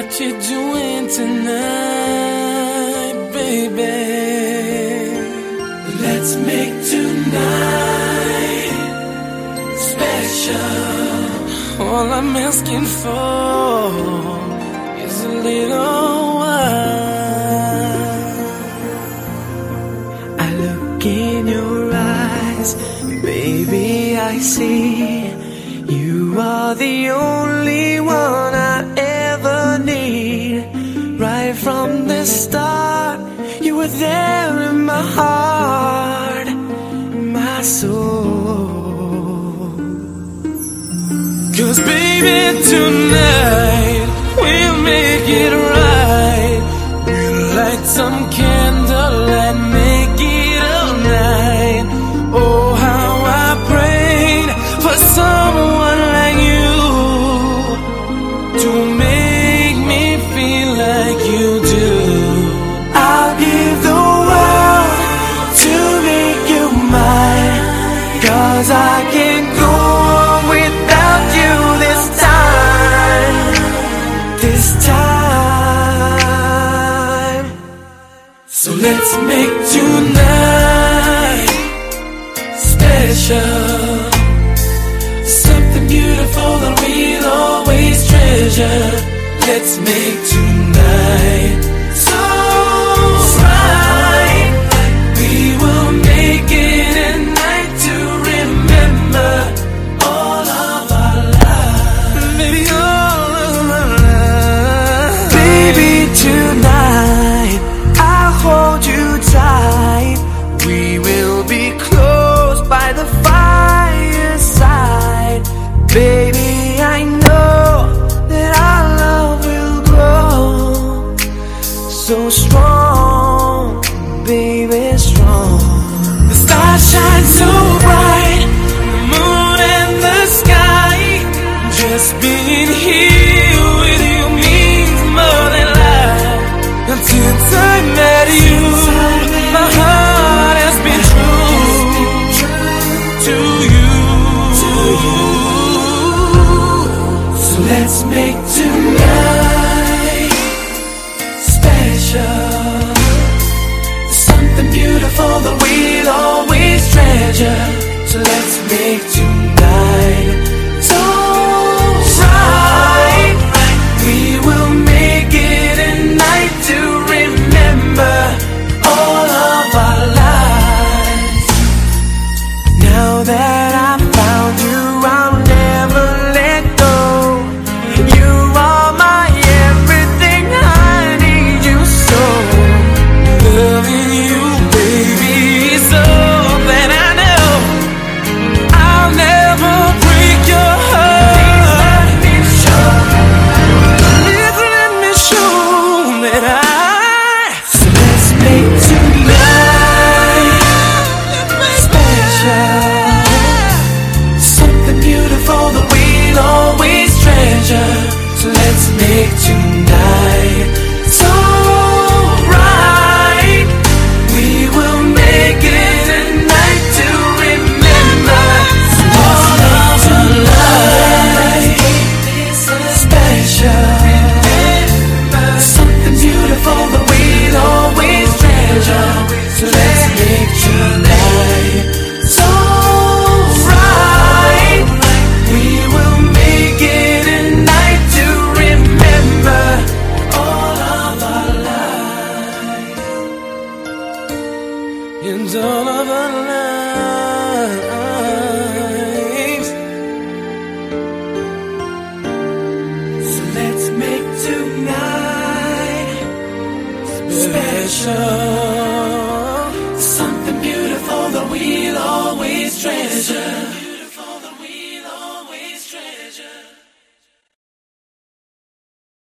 what you doing tonight, baby. Let's make tonight special. All I'm asking for is a little while. I look in your eyes, baby, I see you are the only one I ever need. Right from the start, you were there in my heart, my soul. 'Cause baby, tonight we'll make it right. We'll light some candle and make it all night. Oh, how I prayed for someone like you to make me feel like you do. I'll give the world to make you mine, 'cause I can't go on without you this time. This time. So let's make tonight special. Something beautiful that we'll always treasure. Let's make tonight so right. We will make it a night to remember all of our lives. Baby, all of our lives. Baby, tonight I'll hold you tight. We will be close by the fireside. Baby, I know that our love will grow so strong, baby, strong. The stars shine so bright, the moon and the sky. Just being here with you means more than life. And since I met you, my heart has been true to you. So let's make tonight special. Something beautiful that we'll always treasure. So let's make tonight so right. We will make it a night to remember all of our lives. Now that I found you, I'll never let go. You are my everything, I need you so. Loving you, baby, is all that I know. I'll never break your heart. Please let me show that So let's make tonight special. Something beautiful that we'll always treasure. So let's make tonight so right. We will make it a night to remember all of our lives. Special. Something beautiful that we'll always treasure. So let's make tonight so right. We will make it a night to remember all of our lives. And all of our lives. So let's make tonight special.